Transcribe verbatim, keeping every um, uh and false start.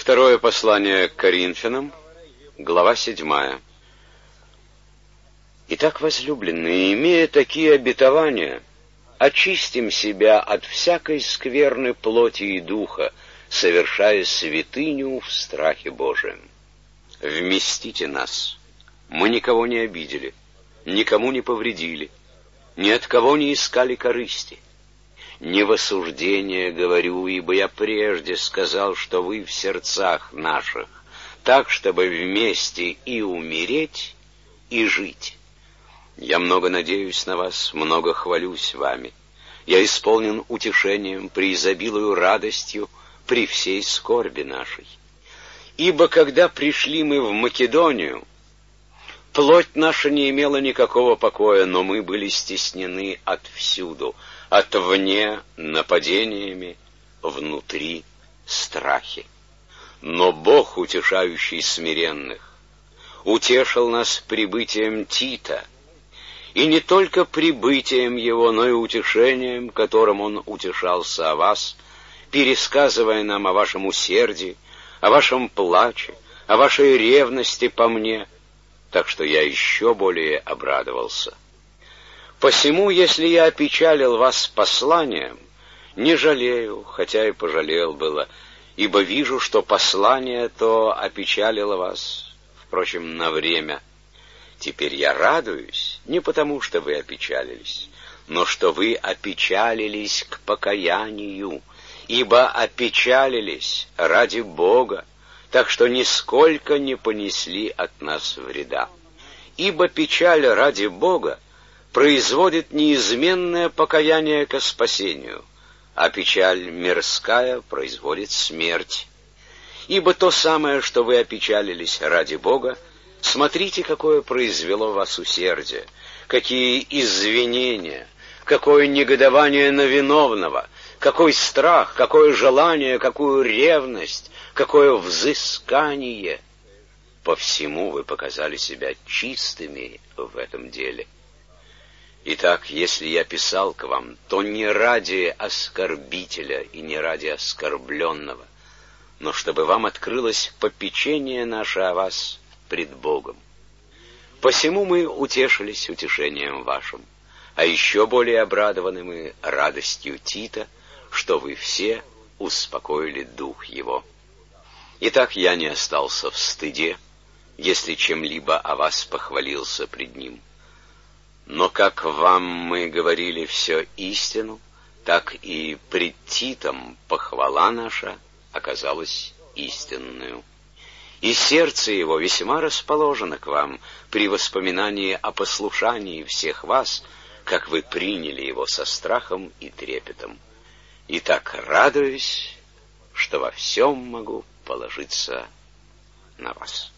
Второе послание к Коринфянам, глава седьмая. Итак, возлюбленные, имея такие обетования, очистим себя от всякой скверны плоти и духа, совершая святыню в страхе Божием. Вместите нас. Мы никого не обидели, никому не повредили, ни от кого не искали корысти. Не в осуждение говорю, ибо я прежде сказал, что вы в сердцах наших, так, чтобы вместе и умереть, и жить. Я много надеюсь на вас, много хвалюсь вами. Я исполнен утешением, преизобилую радостью при всей скорби нашей. Ибо когда пришли мы в Македонию, плоть наша не имела никакого покоя, но мы были стеснены отвсюду, отвне нападениями, внутри страхи. Но Бог, утешающий смиренных, утешил нас прибытием Тита, и не только прибытием его, но и утешением, которым он утешался о вас, пересказывая нам о вашем усердии, о вашем плаче, о вашей ревности по мне, так что я еще более обрадовался. Посему, если я опечалил вас посланием, не жалею, хотя и пожалел было, ибо вижу, что послание то опечалило вас, впрочем, на время. Теперь я радуюсь не потому, что вы опечалились, но что вы опечалились к покаянию, ибо опечалились ради Бога, так что нисколько не понесли от нас вреда. Ибо печаль ради Бога производит неизменное покаяние ко спасению, а печаль мирская производит смерть. Ибо то самое, что вы опечалились ради Бога, смотрите, какое произвело вас усердие, какие извинения, какое негодование на виновного, какой страх, какое желание, какую ревность, какое взыскание. По всему вы показали себя чистыми в этом деле. Итак, если я писал к вам, то не ради оскорбителя и не ради оскорбленного, но чтобы вам открылось попечение наше о вас пред Богом. Посему мы утешились утешением вашим, а еще более обрадованы мы радостью Тита, что вы все успокоили дух его. Итак, я не остался в стыде, если чем-либо о вас похвалился пред ним. Но как вам мы говорили все истину, так и пред Титом похвала наша оказалась истинную. И сердце его весьма расположено к вам при воспоминании о послушании всех вас, как вы приняли его со страхом и трепетом. И так радуюсь, что во всем могу положиться на вас.